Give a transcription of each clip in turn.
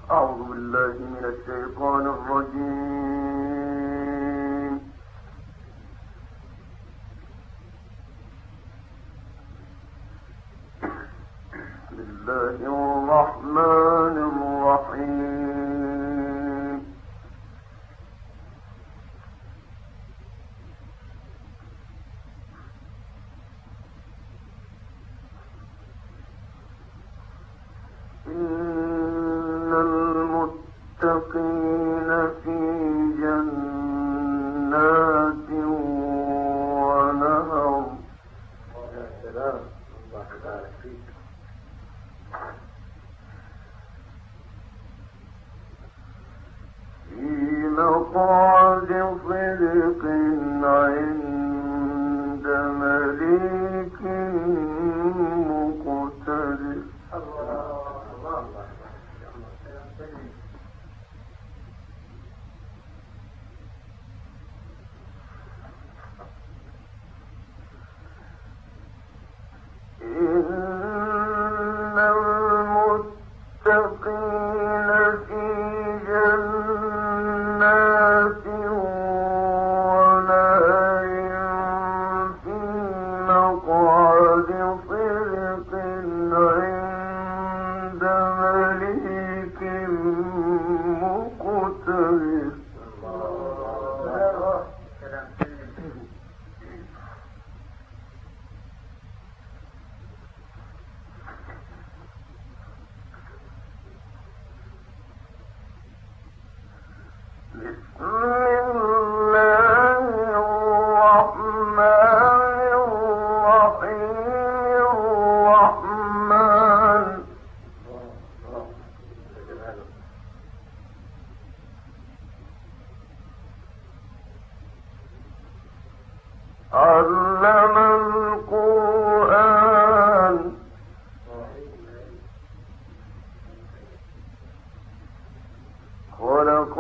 أعوذ بالله من الشيطان الرجيم. بسم الله الرحمن الرحيم. إن المتقين في جنات ونهر. يا سلام، الله يبارك فيك. في مقعد صدق عند مليك مقتدر. إن المتقين في جنات ونهر في مقعد صدق عند مليك مقتدر. بسم الله الرحمن الرحيم. الرحمن علم القرآن. خلق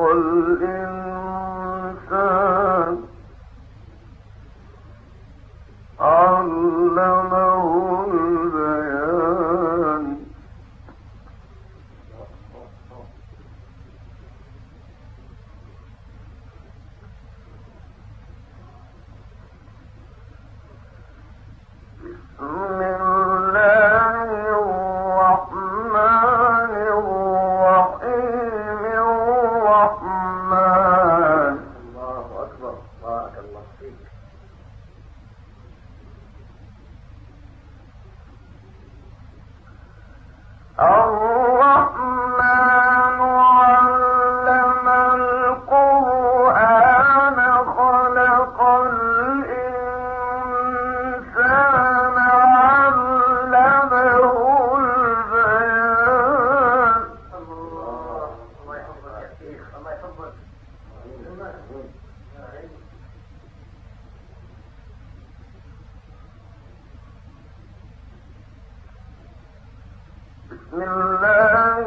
الإنسان. علمه البيان. بسم الله الرحمن الرحيم. الرحمن الله أكبر، بارك الله فيك. الرحمن علم القرآن. خلق الإنسان. علمه البيان. الله يحفظك يا شيخ، الله يحفظك. بسم الله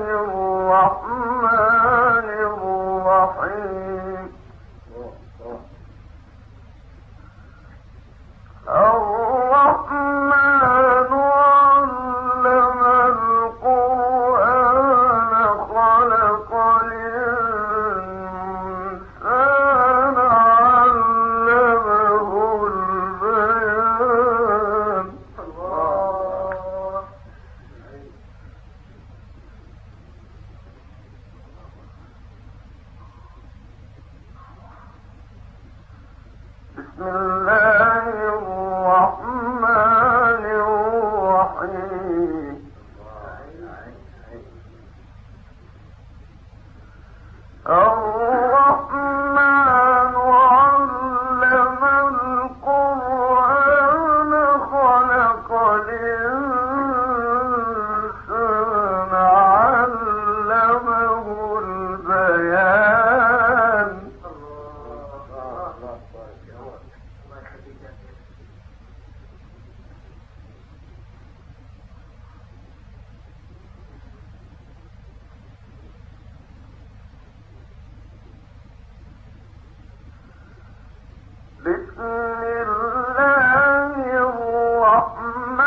الرحمن الرحيم. الرحمن علم القرآن. خلق الإنسان. علمه البيان. الله. بسم الله الرحمن الرحيم. الرحمن علم القرآن. خلق الإنسان. علمه البيان. بسم الله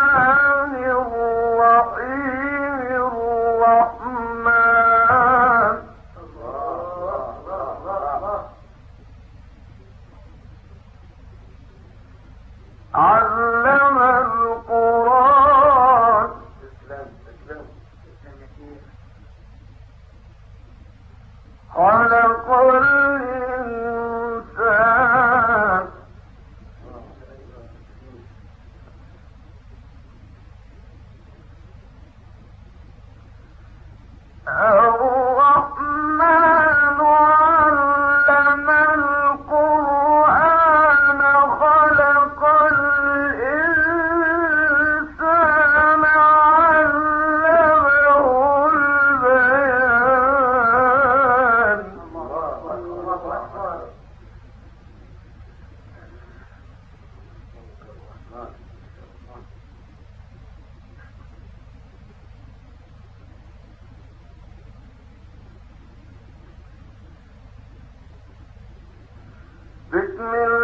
الرحمن الرحيم. الرحمن خلق الإنسان الرحمن علم القرآن خلق الإنسان علمه البيان بسم الله